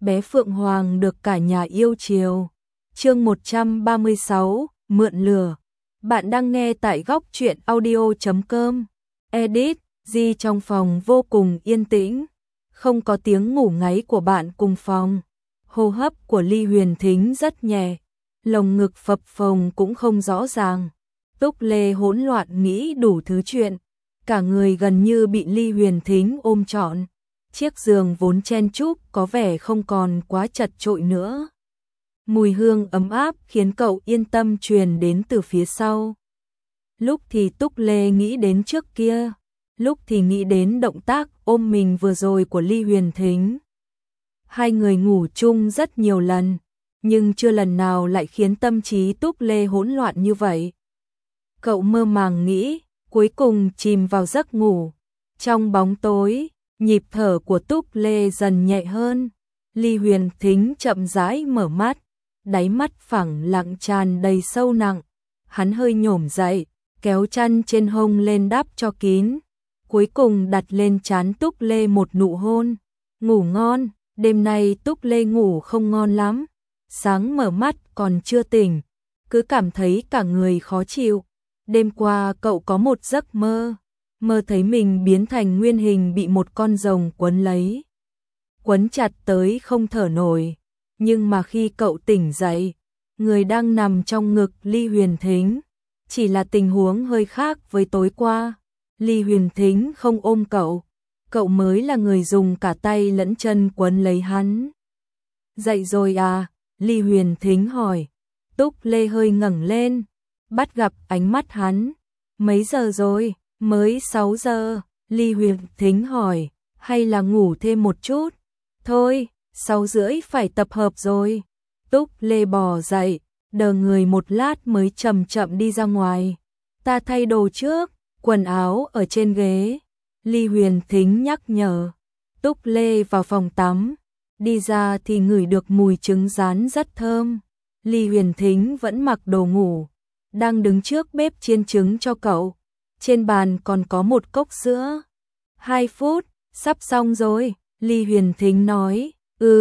bé Phượng Hoàng được cả nhà yêu chiều. Chương 136, mượn lửa. Bạn đang nghe tại góc truyện audio.com. Edit, Di trong phòng vô cùng yên tĩnh, không có tiếng ngủ ngáy của bạn cùng phòng. Hô hấp của Ly Huyền Thính rất nhẹ, lồng ngực phập phồng cũng không rõ ràng. Túc Lê hỗn loạn nghĩ đủ thứ chuyện, cả người gần như bị Ly Huyền Thính ôm trọn. Chiếc giường vốn chen chúc có vẻ không còn quá chật chội nữa. Mùi hương ấm áp khiến cậu yên tâm truyền đến từ phía sau. Lúc thì Túc Lê nghĩ đến trước kia, lúc thì nghĩ đến động tác ôm mình vừa rồi của Ly Huyền Thính. Hai người ngủ chung rất nhiều lần, nhưng chưa lần nào lại khiến tâm trí Túc Lê hỗn loạn như vậy. Cậu mơ màng nghĩ, cuối cùng chìm vào giấc ngủ. Trong bóng tối, nhịp thở của Túc Lê dần nhẹ hơn. Ly Huyền Thính chậm rãi mở mắt, đáy mắt phẳng lặng tràn đầy sâu nặng. Hắn hơi nhổm dậy, kéo chăn trên hông lên đắp cho kín, cuối cùng đặt lên trán Túc Lê một nụ hôn. Ngủ ngon. Đêm nay Túc Lê ngủ không ngon lắm, sáng mở mắt còn chưa tỉnh, cứ cảm thấy cả người khó chịu. Đêm qua cậu có một giấc mơ, mơ thấy mình biến thành nguyên hình bị một con rồng quấn lấy, quấn chặt tới không thở nổi. Nhưng mà khi cậu tỉnh dậy, người đang nằm trong ngực Ly Huyền Thính, chỉ là tình huống hơi khác với tối qua. Ly Huyền Thính không ôm cậu, cậu mới là người dùng cả tay lẫn chân quấn lấy hắn. Dậy rồi à? Ly Huyền Thính hỏi. Túc Lê hơi ngẩng lên, bắt gặp ánh mắt hắn. Mấy giờ rồi? Mới 6 giờ. Ly Huyền Thính hỏi, hay là ngủ thêm một chút? Thôi, 6:30 phải tập hợp rồi. Túc Lê bò dậy, đờ người một lát mới chậm chậm đi ra ngoài. Ta thay đồ trước, quần áo ở trên ghế. Ly Huyền Thính nhắc nhở. Túc Lê vào phòng tắm, đi ra thì ngửi được mùi trứng rán rất thơm. Ly Huyền Thính vẫn mặc đồ ngủ, đang đứng trước bếp chiên trứng cho cậu. Trên bàn còn có một cốc sữa. 2 phút, sắp xong rồi, Ly Huyền Thính nói.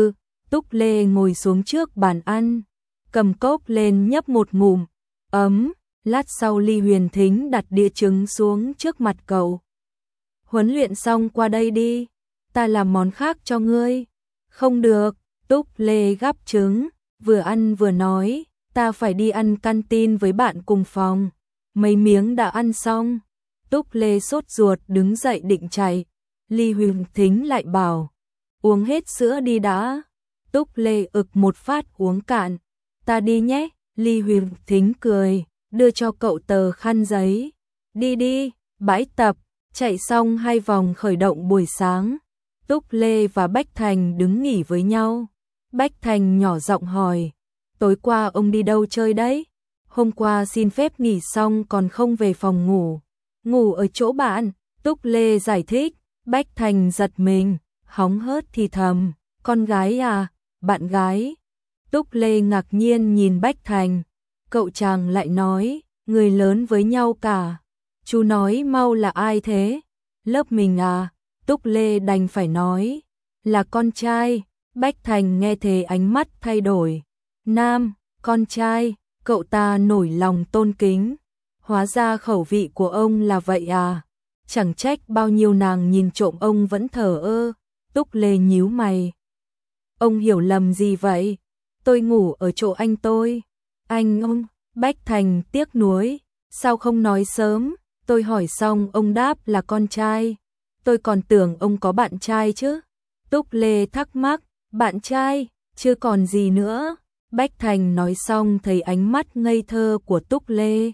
Túc Lê ngồi xuống trước bàn ăn, cầm cốc lên nhấp một ngụm, ấm. Lát sau Ly Huyền Thính đặt đĩa trứng xuống trước mặt cậu. Huấn luyện xong qua đây đi, ta làm món khác cho ngươi. Không được. Túc Lê gắp trứng, vừa ăn vừa nói, ta phải đi ăn canteen với bạn cùng phòng. Mấy miếng đã ăn xong. Túc Lê sốt ruột đứng dậy định chạy. Ly Huyền Thính lại bảo, uống hết sữa đi đã. Túc Lê ực một phát uống cạn. Ta đi nhé. Ly Huyền Thính cười, đưa cho cậu tờ khăn giấy. Đi đi. Bãi tập. Chạy xong 2 vòng khởi động buổi sáng, Túc Lê và Bách Thành đứng nghỉ với nhau. Bách Thành nhỏ giọng hỏi, tối qua ông đi đâu chơi đấy? Hôm qua xin phép nghỉ xong còn không về phòng ngủ. Ngủ ở chỗ bạn. Túc Lê giải thích. Bách Thành giật mình, hóng hớt thì thầm, con gái à? Bạn gái? Túc Lê ngạc nhiên nhìn Bách Thành. Cậu chàng lại nói, người lớn với nhau cả. Chú nói mau là ai thế? Lớp mình à? Túc Lê đành phải nói, là con trai. Bách Thành nghe thế ánh mắt thay đổi. Nam, con trai, cậu ta nổi lòng tôn kính. Hóa ra khẩu vị của ông là vậy à? Chẳng trách bao nhiêu nàng nhìn trộm ông vẫn thờ ơ. Túc Lê nhíu mày. Ông hiểu lầm gì vậy? Tôi ngủ ở chỗ anh tôi. Anh ông? Bách Thành tiếc nuối. Sao không nói sớm? Tôi hỏi xong ông đáp là con trai. Tôi còn tưởng ông có bạn trai chứ. Túc Lê thắc mắc. Bạn trai? Chưa còn gì nữa. Bách Thành nói xong thấy ánh mắt ngây thơ của Túc Lê.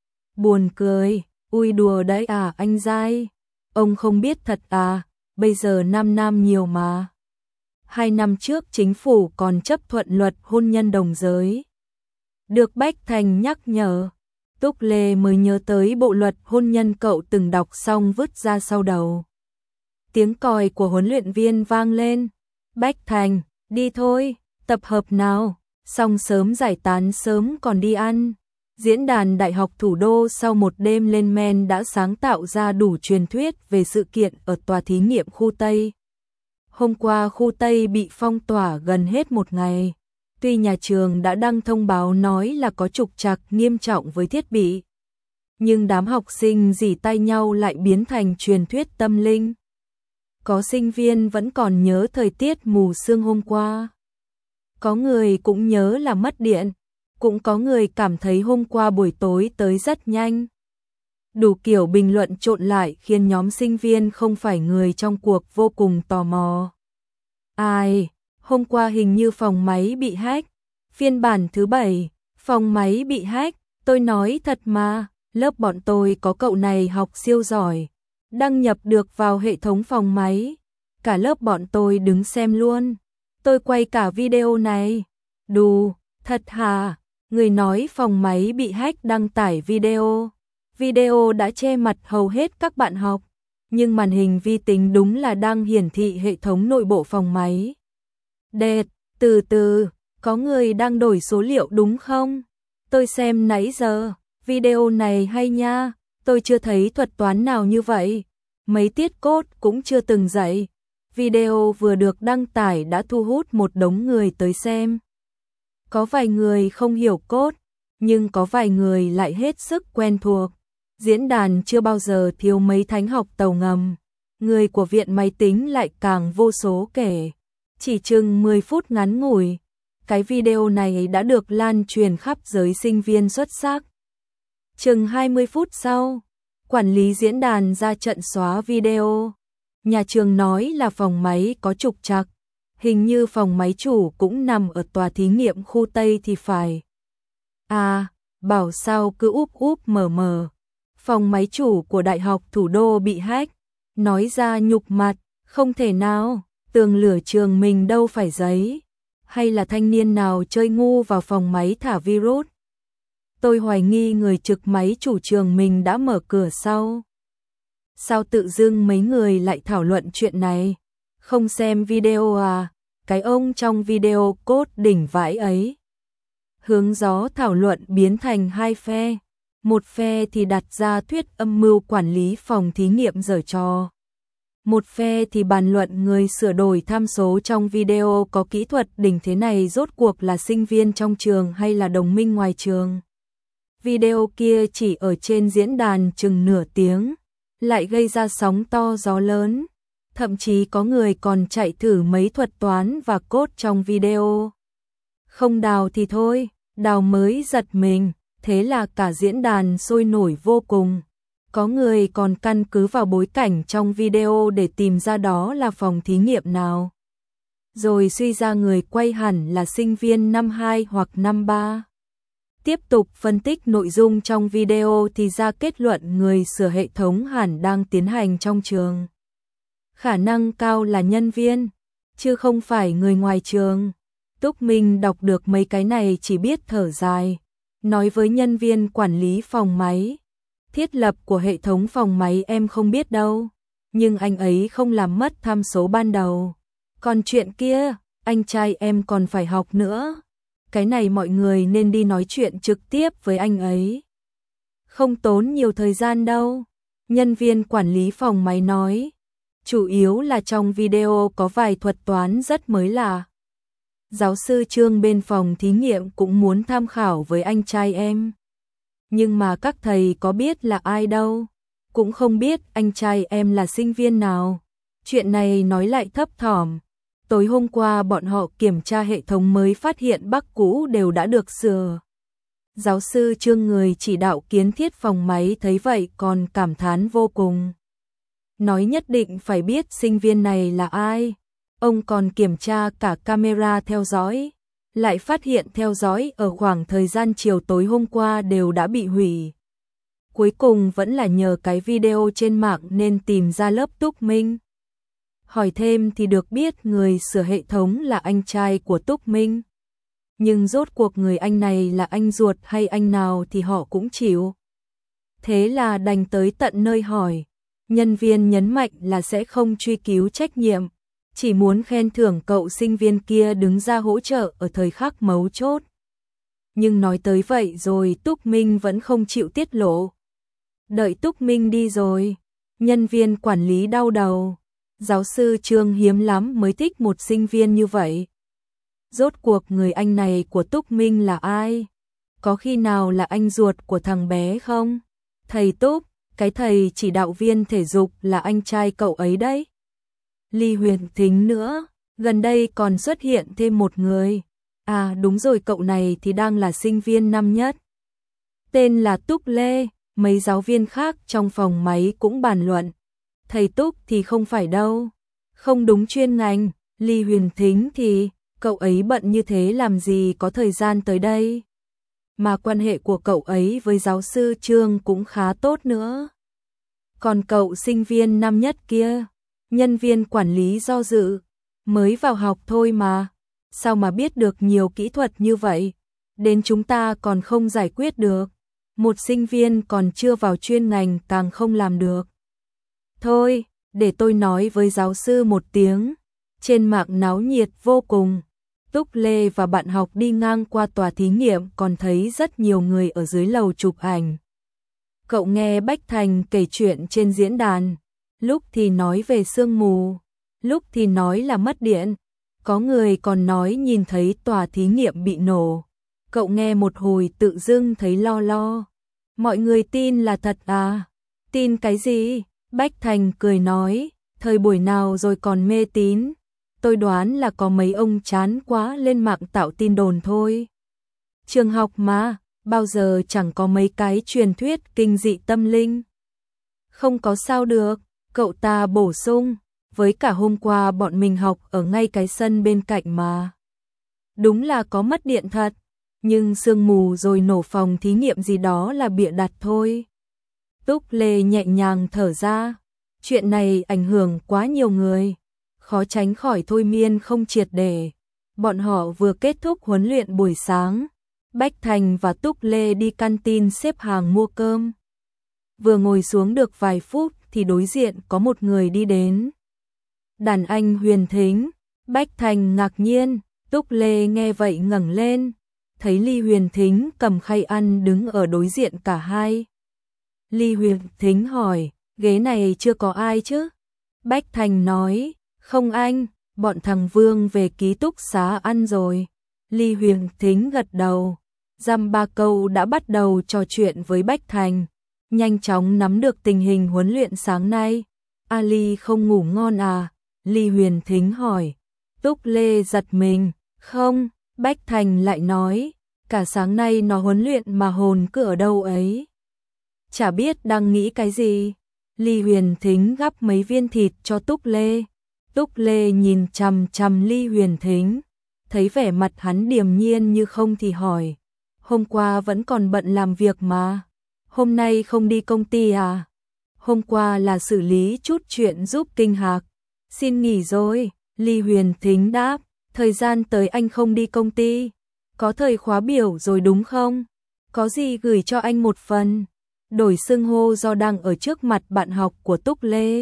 Buồn cười. Ui đùa đấy à anh dai. Ông không biết thật à? Bây giờ nam nhiều mà. 2 năm trước chính phủ còn chấp thuận luật hôn nhân đồng giới. Được Bách Thành nhắc nhở, Túc Lê mới nhớ tới bộ luật hôn nhân cậu từng đọc xong vứt ra sau đầu. Tiếng còi của huấn luyện viên vang lên. Bách Thành, đi thôi, tập hợp nào, xong sớm giải tán sớm còn đi ăn. Diễn đàn Đại học Thủ đô sau một đêm lên men đã sáng tạo ra đủ truyền thuyết về sự kiện ở tòa thí nghiệm khu Tây. Hôm qua khu Tây bị phong tỏa gần hết một ngày. Tuy nhà trường đã đăng thông báo nói là có trục trặc nghiêm trọng với thiết bị, nhưng đám học sinh rỉ tay nhau lại biến thành truyền thuyết tâm linh. Có sinh viên vẫn còn nhớ thời tiết mù sương hôm qua. Có người cũng nhớ là mất điện, cũng có người cảm thấy hôm qua buổi tối tới rất nhanh. Đủ kiểu bình luận trộn lại khiến nhóm sinh viên không phải người trong cuộc vô cùng tò mò. Ai, hôm qua hình như phòng máy bị hack. Phiên bản thứ 7, phòng máy bị hack, tôi nói thật mà, lớp bọn tôi có cậu này học siêu giỏi, đăng nhập được vào hệ thống phòng máy. Cả lớp bọn tôi đứng xem luôn. Tôi quay cả video này. Đù, thật hả? Người nói phòng máy bị hack đăng tải video. Video đã che mặt hầu hết các bạn học, nhưng màn hình vi tính đúng là đang hiển thị hệ thống nội bộ phòng máy. Đệt, từ từ, có người đang đổi số liệu đúng không? Tôi xem nãy giờ, video này hay nha, tôi chưa thấy thuật toán nào như vậy. Mấy tiết cốt cũng chưa từng dạy. Video vừa được đăng tải đã thu hút một đống người tới xem. Có vài người không hiểu cốt, nhưng có vài người lại hết sức quen thuộc. Diễn đàn chưa bao giờ thiếu mấy thánh học tàu ngầm. Người của viện máy tính lại càng vô số kể. Chỉ chừng 10 phút ngắn ngủi, cái video này đã được lan truyền khắp giới sinh viên xuất sắc. Chừng 20 phút sau, quản lý diễn đàn ra trận xóa video. Nhà trường nói là phòng máy có trục trặc, hình như phòng máy chủ cũng nằm ở tòa thí nghiệm khu Tây thì phải. À, bảo sao cứ úp úp mở mở. Phòng máy chủ của Đại học Thủ đô bị hack, nói ra nhục mặt, không thể nào, tường lửa trường mình đâu phải giấy. Hay là thanh niên nào chơi ngu vào phòng máy thả virus. Tôi hoài nghi người trực máy chủ trường mình đã mở cửa sau. Sao tự dưng mấy người lại thảo luận chuyện này? Không xem video à? Cái ông trong video cốt đỉnh vãi ấy. Hướng gió thảo luận biến thành hai phe. Một phe thì đặt ra thuyết âm mưu quản lý phòng thí nghiệm giở trò. Một phe thì bàn luận người sửa đổi tham số trong video có kỹ thuật đỉnh thế này rốt cuộc là sinh viên trong trường hay là đồng minh ngoài trường. Video kia chỉ ở trên diễn đàn chừng nửa tiếng, lại gây ra sóng to gió lớn. Thậm chí có người còn chạy thử mấy thuật toán và code trong video. Không đào thì thôi, đào mới giật mình, thế là cả diễn đàn sôi nổi vô cùng. Có người còn căn cứ vào bối cảnh trong video để tìm ra đó là phòng thí nghiệm nào. Rồi suy ra người quay hẳn là sinh viên năm 2 hoặc năm 3. Tiếp tục phân tích nội dung trong video thì ra kết luận người sửa hệ thống hẳn đang tiến hành trong trường. Khả năng cao là nhân viên, chứ không phải người ngoài trường. Túc Minh đọc được mấy cái này chỉ biết thở dài, nói với nhân viên quản lý phòng máy. Thiết lập của hệ thống phòng máy em không biết đâu, nhưng anh ấy không làm mất tham số ban đầu. Còn chuyện kia, anh trai em còn phải học nữa. Cái này mọi người nên đi nói chuyện trực tiếp với anh ấy. Không tốn nhiều thời gian đâu, nhân viên quản lý phòng máy nói. Chủ yếu là trong video có vài thuật toán rất mới lạ. Giáo sư Trương bên phòng thí nghiệm cũng muốn tham khảo với anh trai em. Nhưng mà các thầy có biết là ai đâu, cũng không biết anh trai em là sinh viên nào. Chuyện này nói lại thấp thỏm. Tối hôm qua bọn họ kiểm tra hệ thống mới phát hiện bug cũ đều đã được sửa. Giáo sư Trương người chỉ đạo kiến thiết phòng máy thấy vậy còn cảm thán vô cùng. Nói nhất định phải biết sinh viên này là ai. Ông còn kiểm tra cả camera theo dõi, lại phát hiện theo dõi ở khoảng thời gian chiều tối hôm qua đều đã bị hủy. Cuối cùng vẫn là nhờ cái video trên mạng nên tìm ra lớp Túc Minh. Hỏi thêm thì được biết người sửa hệ thống là anh trai của Túc Minh. Nhưng rốt cuộc người anh này là anh ruột hay anh nào thì họ cũng chịu. Thế là đành tới tận nơi hỏi. Nhân viên nhấn mạnh là sẽ không truy cứu trách nhiệm, chỉ muốn khen thưởng cậu sinh viên kia đứng ra hỗ trợ ở thời khắc mấu chốt. Nhưng nói tới vậy rồi Túc Minh vẫn không chịu tiết lộ. Đợi Túc Minh đi rồi, nhân viên quản lý đau đầu. Giáo sư Trương hiếm lắm mới thích một sinh viên như vậy. Rốt cuộc người anh này của Túc Minh là ai? Có khi nào là anh ruột của thằng bé không? Thầy Túc, cái thầy chỉ đạo viên thể dục là anh trai cậu ấy đấy. Ly Huyền Thính nữa, gần đây còn xuất hiện thêm một người. À đúng rồi, cậu này thì đang là sinh viên năm nhất. Tên là Túc Lê, mấy giáo viên khác trong phòng máy cũng bàn luận. Thầy Túc thì không phải đâu, không đúng chuyên ngành. Ly Huyền Thính thì, cậu ấy bận như thế làm gì có thời gian tới đây. Mà quan hệ của cậu ấy với giáo sư Trương cũng khá tốt nữa. Còn cậu sinh viên năm nhất kia, nhân viên quản lý do dự, mới vào học thôi mà, sao mà biết được nhiều kỹ thuật như vậy, đến chúng ta còn không giải quyết được, một sinh viên còn chưa vào chuyên ngành càng không làm được. Thôi, để tôi nói với giáo sư một tiếng. Trên mạng náo nhiệt vô cùng. Túc Lê và bạn học đi ngang qua tòa thí nghiệm còn thấy rất nhiều người ở dưới lầu chụp ảnh. Cậu nghe Bách Thành kể chuyện trên diễn đàn, lúc thì nói về sương mù, lúc thì nói là mất điện, có người còn nói nhìn thấy tòa thí nghiệm bị nổ. Cậu nghe một hồi tự dưng thấy lo lo. Mọi người tin là thật à? Tin cái gì? Bách Thành cười nói, thời buổi nào rồi còn mê tín. Tôi đoán là có mấy ông chán quá lên mạng tạo tin đồn thôi. Trường học mà, bao giờ chẳng có mấy cái truyền thuyết kinh dị tâm linh. Không có sao được, cậu ta bổ sung, với cả hôm qua bọn mình học ở ngay cái sân bên cạnh mà. Đúng là có mất điện thật, nhưng sương mù rồi nổ phòng thí nghiệm gì đó là bịa đặt thôi. Túc Lê nhẹ nhàng thở ra, chuyện này ảnh hưởng quá nhiều người, khó tránh khỏi thôi miên không triệt để. Bọn họ vừa kết thúc huấn luyện buổi sáng, Bách Thành và Túc Lê đi canteen xếp hàng mua cơm. Vừa ngồi xuống được vài phút thì đối diện có một người đi đến. Đàn anh Huyền Thính. Bách Thành ngạc nhiên, Túc Lê nghe vậy ngẩng lên, thấy Ly Huyền Thính cầm khay ăn đứng ở đối diện cả hai. Ly Huyền Thính hỏi, ghế này chưa có ai chứ? Bách Thành nói, không anh, bọn thằng Vương về ký túc xá ăn rồi. Ly Huyền Thính gật đầu, dăm ba câu đã bắt đầu trò chuyện với Bách Thành, nhanh chóng nắm được tình hình huấn luyện sáng nay. Ali không ngủ ngon à? Ly Huyền Thính hỏi. Túc Lê giật mình, không, Bách Thành lại nói, cả sáng nay nó huấn luyện mà hồn cứ ở đâu ấy. Chả biết đang nghĩ cái gì. Ly Huyền Thính gắp mấy viên thịt cho Túc Lê. Túc Lê nhìn chằm chằm Ly Huyền Thính, thấy vẻ mặt hắn điềm nhiên như không thì hỏi, hôm qua vẫn còn bận làm việc mà, hôm nay không đi công ty à? Hôm qua là xử lý chút chuyện giúp Kinh Hạc, xin nghỉ rồi. Ly Huyền Thính đáp, thời gian tới anh không đi công ty, có thời khóa biểu rồi đúng không? Có gì gửi cho anh một phần. Đổi xưng hô do đang ở trước mặt bạn học của Túc Lê.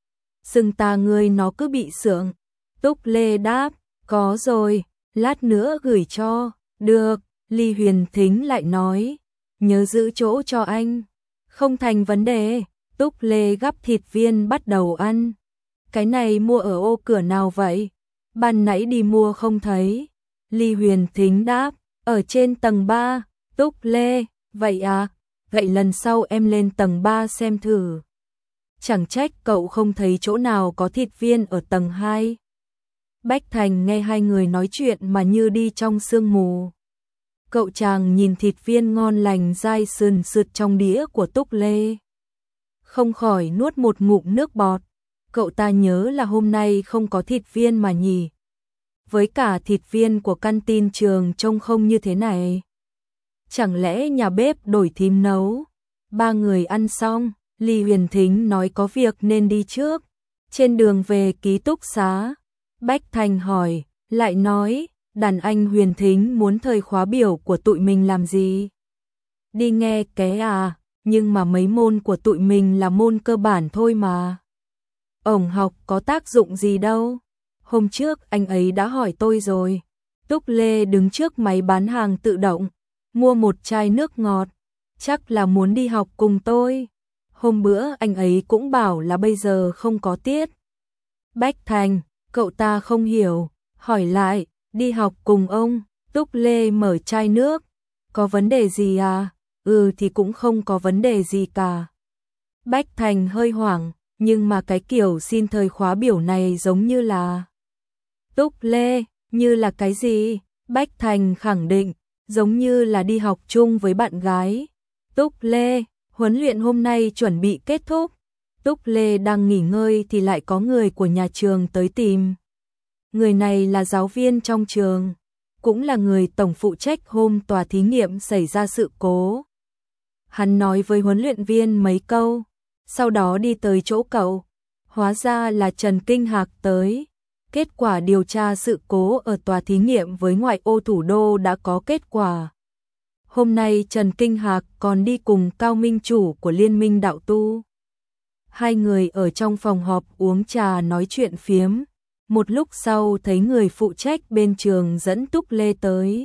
Xưng ta ngươi nó cứ bị sượng. Túc Lê đáp, có rồi, lát nữa gửi cho. Được, Ly Huyền Thính lại nói, nhớ giữ chỗ cho anh. Không thành vấn đề. Túc Lê gắp thịt viên bắt đầu ăn. Cái này mua ở ô cửa nào vậy? Ban nãy đi mua không thấy. Ly Huyền Thính đáp, ở trên tầng 3. Túc Lê, vậy à? Vậy lần sau em lên tầng 3 xem thử. Chẳng trách cậu không thấy chỗ nào có thịt viên ở tầng 2. Bách Thành nghe hai người nói chuyện mà như đi trong sương mù. Cậu chàng nhìn thịt viên ngon lành dai sườn sượt trong đĩa của Túc Lê, không khỏi nuốt một ngụm nước bọt. Cậu ta nhớ là hôm nay không có thịt viên mà nhỉ. Với cả thịt viên của canteen trường trông không như thế này. Chẳng lẽ nhà bếp đổi thím nấu? Ba người ăn xong, Ly Huyền Thính nói có việc nên đi trước. Trên đường về ký túc xá, Bách Thành hỏi, lại nói, đàn anh Huyền Thính muốn thời khóa biểu của tụi mình làm gì? Đi nghe ké à, nhưng mà mấy môn của tụi mình là môn cơ bản thôi mà. Ổng học có tác dụng gì đâu. Hôm trước anh ấy đã hỏi tôi rồi. Túc Lê đứng trước máy bán hàng tự động, mua một chai nước ngọt, chắc là muốn đi học cùng tôi. Hôm bữa anh ấy cũng bảo là bây giờ không có tiết. Bách Thành, cậu ta không hiểu, hỏi lại, đi học cùng ông, Túc Lê mở chai nước, có vấn đề gì à? Ừ thì cũng không có vấn đề gì cả. Bách Thành hơi hoảng, nhưng mà cái kiểu xin thời khóa biểu này giống như là... Túc Lê, như là cái gì? Bách Thành khẳng định, giống như là đi học chung với bạn gái. Túc Lê, huấn luyện hôm nay chuẩn bị kết thúc. Túc Lê đang nghỉ ngơi thì lại có người của nhà trường tới tìm. Người này là giáo viên trong trường, cũng là người tổng phụ trách hôm tòa thí nghiệm xảy ra sự cố. Hắn nói với huấn luyện viên mấy câu, sau đó đi tới chỗ cậu. Hóa ra là Trần Kinh Hạc tới. Kết quả điều tra sự cố ở tòa thí nghiệm với ngoại ô thủ đô đã có kết quả. Hôm nay Trần Kinh Hạc còn đi cùng Cao Minh Chủ của Liên minh Đạo Tu. Hai người ở trong phòng họp uống trà nói chuyện phiếm. Một lúc sau thấy người phụ trách bên trường dẫn Túc Lê tới.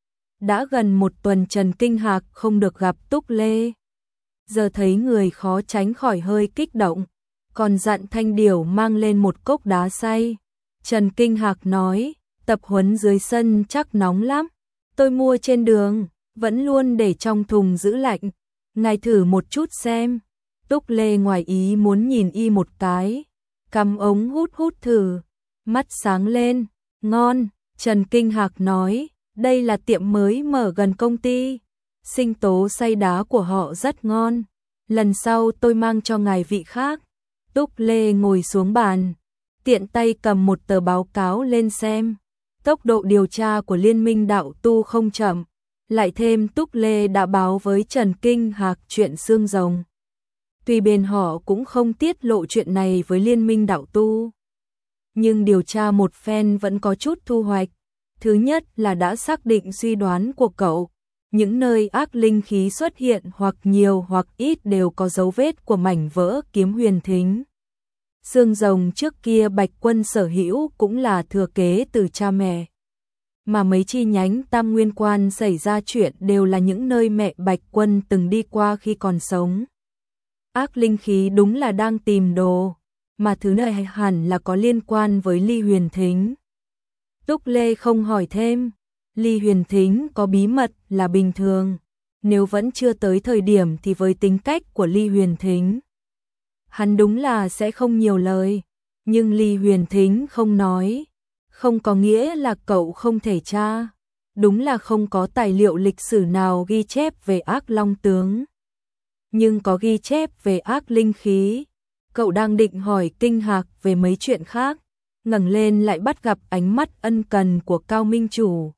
Đã gần một tuần Trần Kinh Hạc không được gặp Túc Lê. Giờ thấy người khó tránh khỏi hơi kích động, còn dặn Thanh Điểu mang lên một cốc đá xay. Trần Kinh Hạc nói, tập huấn dưới sân chắc nóng lắm, tôi mua trên đường, vẫn luôn để trong thùng giữ lạnh, ngài thử một chút xem. Túc Lê ngoài ý muốn nhìn y một cái, cắm ống hút hút thử, mắt sáng lên, ngon. Trần Kinh Hạc nói, đây là tiệm mới mở gần công ty, sinh tố xay đá của họ rất ngon, lần sau tôi mang cho ngài vị khác. Túc Lê ngồi xuống bàn, tiện tay cầm một tờ báo cáo lên xem. Tốc độ điều tra của Liên minh Đạo Tu không chậm, lại thêm Túc Lê đã báo với Trần Kinh Hạc chuyện xương rồng. Tuy bên họ cũng không tiết lộ chuyện này với Liên minh Đạo Tu, nhưng điều tra một phen vẫn có chút thu hoạch. Thứ nhất là đã xác định suy đoán của cậu, những nơi ác linh khí xuất hiện hoặc nhiều hoặc ít đều có dấu vết của mảnh vỡ kiếm huyền thính. Xương rồng trước kia Bạch Quân sở hữu cũng là thừa kế từ cha mẹ. Mà mấy chi nhánh Tam Nguyên Quan xảy ra chuyện đều là những nơi mẹ Bạch Quân từng đi qua khi còn sống. Ác linh khí đúng là đang tìm đồ, mà thứ này hẳn là có liên quan với Ly Huyền Thính. Túc Lê không hỏi thêm, Ly Huyền Thính có bí mật là bình thường, nếu vẫn chưa tới thời điểm thì với tính cách của Ly Huyền Thính, hắn đúng là sẽ không nhiều lời, nhưng Ly Huyền Thính không nói, không có nghĩa là cậu không thể tra, đúng là không có tài liệu lịch sử nào ghi chép về ác long tướng, nhưng có ghi chép về ác linh khí. Cậu đang định hỏi Kinh Hạc về mấy chuyện khác, ngẩng lên lại bắt gặp ánh mắt ân cần của Cao Minh Chủ.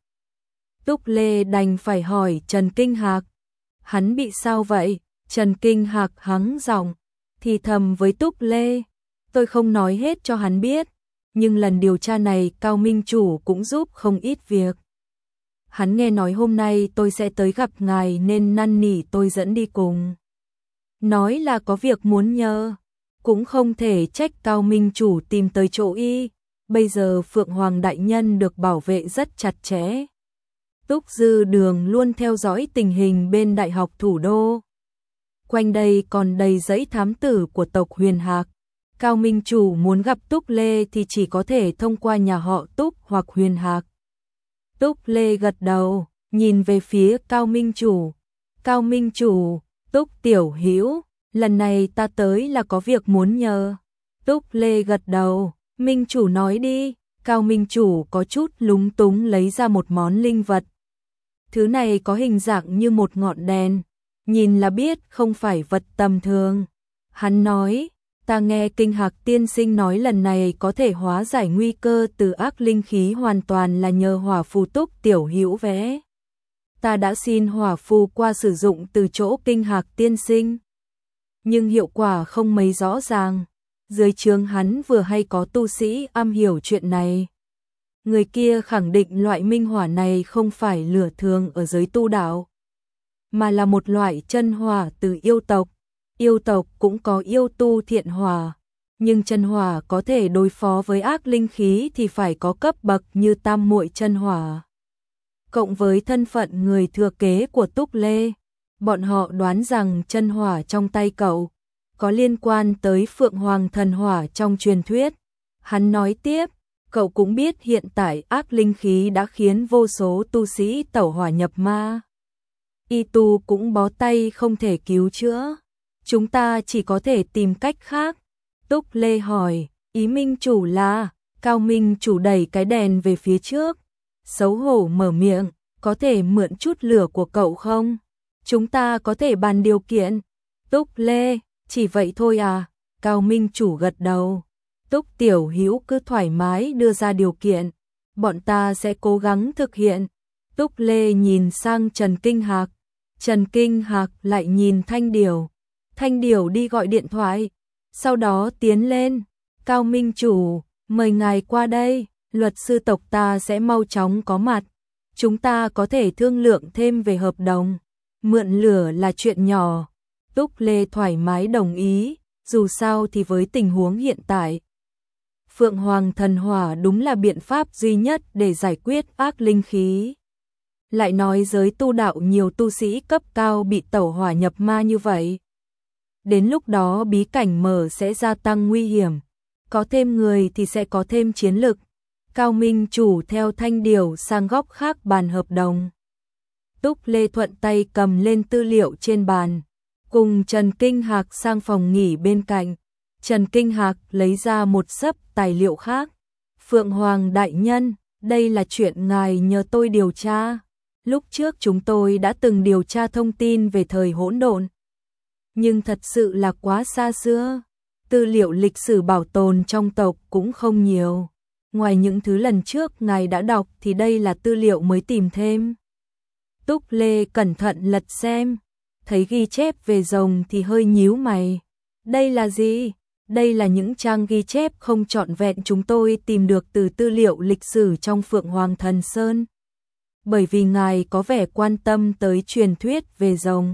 Túc Lê đành phải hỏi Trần Kinh Hạc, hắn bị sao vậy? Trần Kinh Hạc hắng giọng, thì thầm với Túc Lê, tôi không nói hết cho hắn biết, nhưng lần điều tra này Cao Minh Chủ cũng giúp không ít việc. Hắn nghe nói hôm nay tôi sẽ tới gặp ngài nên năn nỉ tôi dẫn đi cùng. Nói là có việc muốn nhờ, cũng không thể trách Cao Minh Chủ tìm tới chỗ y, bây giờ Phượng Hoàng Đại Nhân được bảo vệ rất chặt chẽ. Túc Dư Đường luôn theo dõi tình hình bên Đại học Thủ đô. Quanh đây còn đầy dãy thám tử của tộc Huyền Hạc. Cao Minh Chủ muốn gặp Túc Lê thì chỉ có thể thông qua nhà họ Túc hoặc Huyền Hạc. Túc Lê gật đầu, nhìn về phía Cao Minh Chủ. Cao Minh Chủ, Túc Tiểu Hữu, lần này ta tới là có việc muốn nhờ. Túc Lê gật đầu, Minh Chủ nói đi. Cao Minh Chủ có chút lúng túng lấy ra một món linh vật. Thứ này có hình dạng như một ngọn đèn, nhìn là biết không phải vật tầm thường. Hắn nói, ta nghe Kinh Hạc tiên sinh nói lần này có thể hóa giải nguy cơ từ ác linh khí hoàn toàn là nhờ hỏa phù Túc Tiểu Hữu vẽ. Ta đã xin hỏa phù qua sử dụng từ chỗ Kinh Hạc tiên sinh, nhưng hiệu quả không mấy rõ ràng. Dưới trướng hắn vừa hay có tu sĩ am hiểu chuyện này. Người kia khẳng định loại minh hỏa này không phải lửa thường ở giới tu đạo, mà là một loại chân hỏa từ yêu tộc. Yêu tộc cũng có yêu tu thiện hỏa, nhưng chân hỏa có thể đối phó với ác linh khí thì phải có cấp bậc như tam muội chân hỏa. Cộng với thân phận người thừa kế của Túc Lê, bọn họ đoán rằng chân hỏa trong tay cậu có liên quan tới Phượng Hoàng thần hỏa trong truyền thuyết. Hắn nói tiếp, cậu cũng biết hiện tại ác linh khí đã khiến vô số tu sĩ tẩu hỏa nhập ma. Y tu cũng bó tay không thể cứu chữa. Chúng ta chỉ có thể tìm cách khác. Túc Lê hỏi, ý minh chủ là, Cao Minh chủ đẩy cái đèn về phía trước. Xấu hổ mở miệng, có thể mượn chút lửa của cậu không? Chúng ta có thể bàn điều kiện. Túc Lê, chỉ vậy thôi à? Cao Minh chủ gật đầu. Túc Tiểu Hữu cứ thoải mái đưa ra điều kiện, bọn ta sẽ cố gắng thực hiện. Túc Lê nhìn sang Trần Kinh Hạc, Trần Kinh Hạc lại nhìn Thanh Điều. Thanh Điều đi gọi điện thoại, sau đó tiến lên. Cao Minh chủ, mời ngài qua đây, luật sư tộc ta sẽ mau chóng có mặt. Chúng ta có thể thương lượng thêm về hợp đồng. Mượn lửa là chuyện nhỏ. Túc Lê thoải mái đồng ý, dù sao thì với tình huống hiện tại, Phượng Hoàng thần hỏa đúng là biện pháp duy nhất để giải quyết ác linh khí. Lại nói giới tu đạo nhiều tu sĩ cấp cao bị tẩu hỏa nhập ma như vậy. Đến lúc đó bí cảnh mở sẽ gia tăng nguy hiểm. Có thêm người thì sẽ có thêm chiến lực. Cao Minh chủ theo Thanh Điều sang góc khác bàn hợp đồng. Túc Lê thuận tay cầm lên tư liệu trên bàn, cùng Trần Kinh Hạc sang phòng nghỉ bên cạnh. Trần Kinh Hạc lấy ra một xấp tài liệu khác. Phượng Hoàng đại nhân, đây là chuyện ngài nhờ tôi điều tra. Lúc trước chúng tôi đã từng điều tra thông tin về thời hỗn độn, nhưng thật sự là quá xa xưa. Tư liệu lịch sử bảo tồn trong tộc cũng không nhiều. Ngoài những thứ lần trước ngài đã đọc thì đây là tư liệu mới tìm thêm. Túc Lê cẩn thận lật xem, thấy ghi chép về rồng thì hơi nhíu mày. Đây là gì? Đây là những trang ghi chép không trọn vẹn chúng tôi tìm được từ tư liệu lịch sử trong Phượng Hoàng Thần Sơn. Bởi vì ngài có vẻ quan tâm tới truyền thuyết về rồng,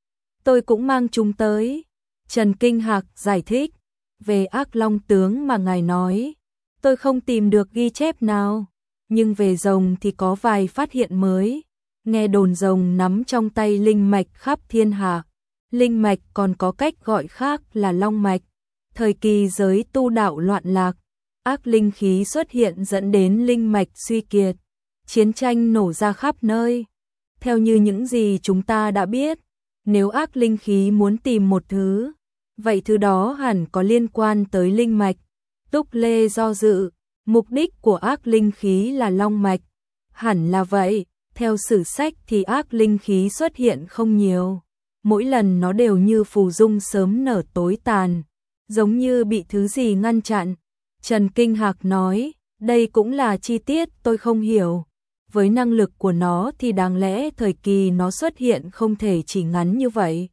tôi cũng mang chúng tới. Trần Kinh Hạc giải thích, về ác long tướng mà ngài nói, tôi không tìm được ghi chép nào, nhưng về rồng thì có vài phát hiện mới. Nghe đồn rồng nắm trong tay linh mạch khắp thiên hạ. Linh mạch còn có cách gọi khác là long mạch. Thời kỳ giới tu đạo loạn lạc, ác linh khí xuất hiện dẫn đến linh mạch suy kiệt, chiến tranh nổ ra khắp nơi. Theo như những gì chúng ta đã biết, nếu ác linh khí muốn tìm một thứ, vậy thứ đó hẳn có liên quan tới linh mạch. Túc Lê do dự, mục đích của ác linh khí là long mạch. Hẳn là vậy, theo sử sách thì ác linh khí xuất hiện không nhiều. Mỗi lần nó đều như phù dung sớm nở tối tàn, giống như bị thứ gì ngăn chặn. Trần Kinh Hạc nói, đây cũng là chi tiết tôi không hiểu. Với năng lực của nó thì đáng lẽ thời kỳ nó xuất hiện không thể chỉ ngắn như vậy.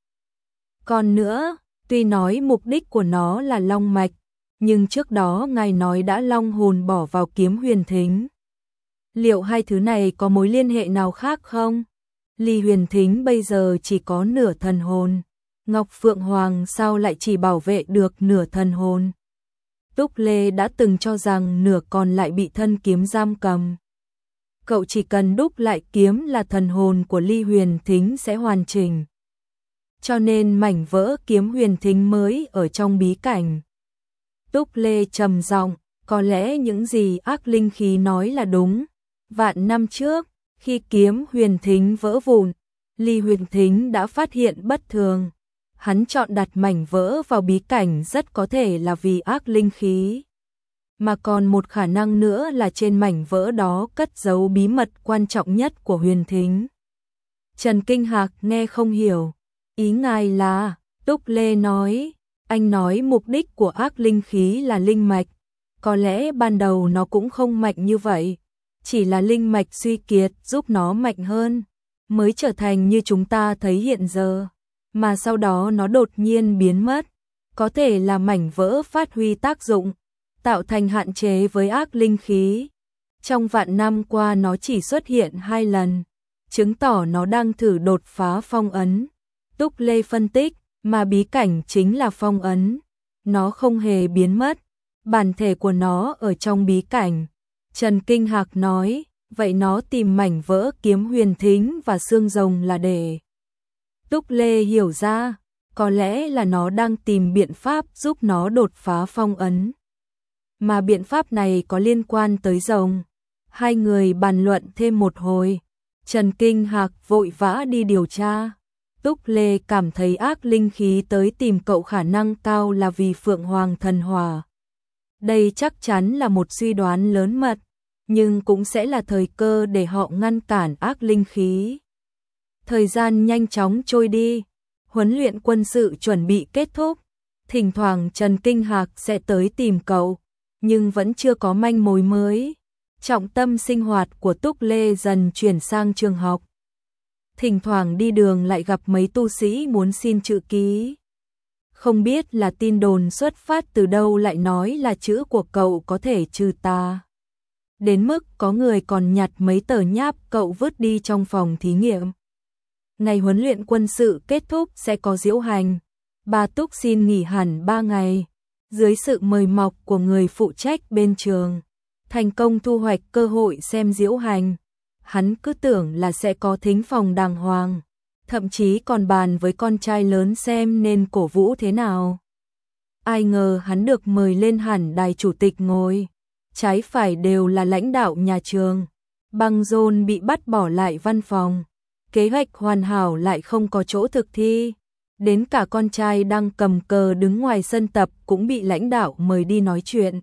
Còn nữa, tuy nói mục đích của nó là long mạch, nhưng trước đó ngài nói đã long hồn bỏ vào kiếm huyền thính. Liệu hai thứ này có mối liên hệ nào khác không? Ly huyền thính bây giờ chỉ có nửa thần hồn. Ngọc Phượng Hoàng sao lại chỉ bảo vệ được nửa thần hồn? Túc Lê đã từng cho rằng nửa còn lại bị thân kiếm giam cầm. Cậu chỉ cần đúc lại kiếm là thần hồn của Ly huyền thính sẽ hoàn chỉnh. Cho nên mảnh vỡ kiếm huyền thính mới ở trong bí cảnh. Túc Lê trầm giọng, có lẽ những gì ác linh khí nói là đúng. Vạn năm trước, khi kiếm huyền thính vỡ vụn, Ly huyền thính đã phát hiện bất thường. Hắn chọn đặt mảnh vỡ vào bí cảnh rất có thể là vì ác linh khí. Mà còn một khả năng nữa là trên mảnh vỡ đó cất giấu bí mật quan trọng nhất của huyền thính. Trần Kinh Hạc nghe không hiểu. Ý ngài là, Túc Lê nói, anh nói mục đích của ác linh khí là linh mạch. Có lẽ ban đầu nó cũng không mạnh như vậy. Chỉ là linh mạch suy kiệt giúp nó mạnh hơn, mới trở thành như chúng ta thấy hiện giờ. Mà sau đó nó đột nhiên biến mất. Có thể là mảnh vỡ phát huy tác dụng, tạo thành hạn chế với ác linh khí. Trong vạn năm qua nó chỉ xuất hiện 2 lần, chứng tỏ nó đang thử đột phá phong ấn. Túc Lê phân tích, mà bí cảnh chính là phong ấn. Nó không hề biến mất, bản thể của nó ở trong bí cảnh. Trần Kinh Hạc nói, vậy nó tìm mảnh vỡ kiếm huyền thính và xương rồng là để... Túc Lê hiểu ra, có lẽ là nó đang tìm biện pháp giúp nó đột phá phong ấn. mà biện pháp này có liên quan tới rồng. Hai người bàn luận thêm một hồi, Trần Kinh Hạc vội vã đi điều tra. Túc Lê cảm thấy ác linh khí tới tìm cậu khả năng cao là vì Phượng Hoàng thần hỏa. Đây chắc chắn là một suy đoán lớn mật, nhưng cũng sẽ là thời cơ để họ ngăn cản ác linh khí. Thời gian nhanh chóng trôi đi, huấn luyện quân sự chuẩn bị kết thúc. Thỉnh thoảng Trần Kinh Hạc sẽ tới tìm cậu, nhưng vẫn chưa có manh mối mới. Trọng tâm sinh hoạt của Túc Lê dần chuyển sang trường học. Thỉnh thoảng đi đường lại gặp mấy tu sĩ muốn xin chữ ký. Không biết là tin đồn xuất phát từ đâu lại nói là chữ của cậu có thể trừ tà. Đến mức có người còn nhặt mấy tờ nháp cậu vứt đi trong phòng thí nghiệm. Ngày huấn luyện quân sự kết thúc sẽ có diễu hành. Bà Túc xin nghỉ hẳn 3 ngày. Dưới sự mời mọc của người phụ trách bên trường, thành công thu hoạch cơ hội xem diễu hành. Hắn cứ tưởng là sẽ có thính phòng đàng hoàng, thậm chí còn bàn với con trai lớn xem nên cổ vũ thế nào. Ai ngờ hắn được mời lên hẳn đài chủ tịch ngồi, trái phải đều là lãnh đạo nhà trường. Băng rôn bị bắt bỏ lại văn phòng, kế hoạch hoàn hảo lại không có chỗ thực thi. Đến cả con trai đang cầm cờ đứng ngoài sân tập cũng bị lãnh đạo mời đi nói chuyện.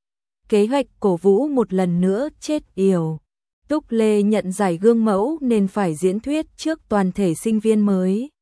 Kế hoạch cổ vũ một lần nữa chết yểu. Túc Lê nhận giải gương mẫu nên phải diễn thuyết trước toàn thể sinh viên mới.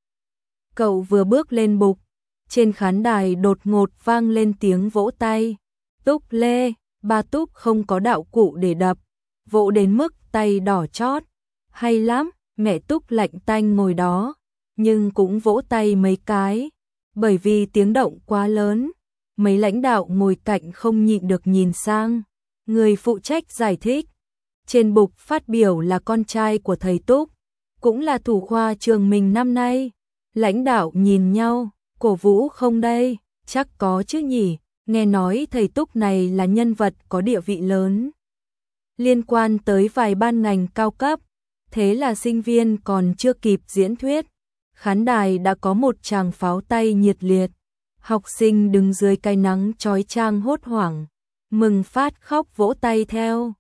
Cậu vừa bước lên bục, trên khán đài đột ngột vang lên tiếng vỗ tay. Túc Lê, ba Túc không có đạo cụ để đập, vỗ đến mức tay đỏ chót. Hay lắm, mẹ Túc lạnh tanh ngồi đó, nhưng cũng vỗ tay mấy cái, bởi vì tiếng động quá lớn. Mấy lãnh đạo ngồi cạnh không nhịn được nhìn sang. Người phụ trách giải thích. Trên bục phát biểu là con trai của thầy Túc, cũng là thủ khoa trường mình năm nay. Lãnh đạo nhìn nhau, cổ vũ không đây? Chắc có chứ nhỉ, nghe nói thầy Túc này là nhân vật có địa vị lớn, liên quan tới vài ban ngành cao cấp. Thế là sinh viên còn chưa kịp diễn thuyết, khán đài đã có một tràng pháo tay nhiệt liệt. Học sinh đứng dưới cái nắng chói chang hốt hoảng, mừng phát khóc vỗ tay theo.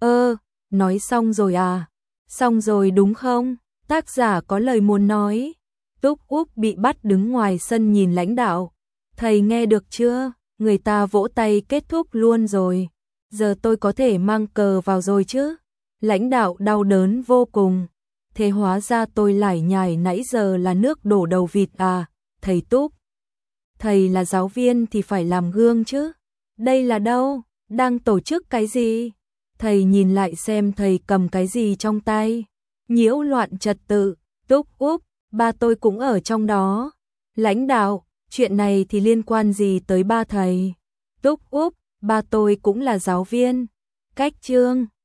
Nói xong rồi à? Xong rồi đúng không? Tác giả có lời muốn nói. Túc Úc bị bắt đứng ngoài sân nhìn lãnh đạo. Thầy nghe được chưa? Người ta vỗ tay kết thúc luôn rồi. Giờ tôi có thể mang cờ vào rồi chứ? Lãnh đạo đau đớn vô cùng. Thế hóa ra tôi lải nhải nãy giờ là nước đổ đầu vịt à? Thầy Túc, thầy là giáo viên thì phải làm gương chứ. Đây là đâu? Đang tổ chức cái gì? Thầy nhìn lại xem thầy cầm cái gì trong tay. Nhiễu loạn trật tự. Túc Úc, ba tôi cũng ở trong đó. Lãnh đạo, chuyện này thì liên quan gì tới ba thầy? Túc Úc, ba tôi cũng là giáo viên. Cách chương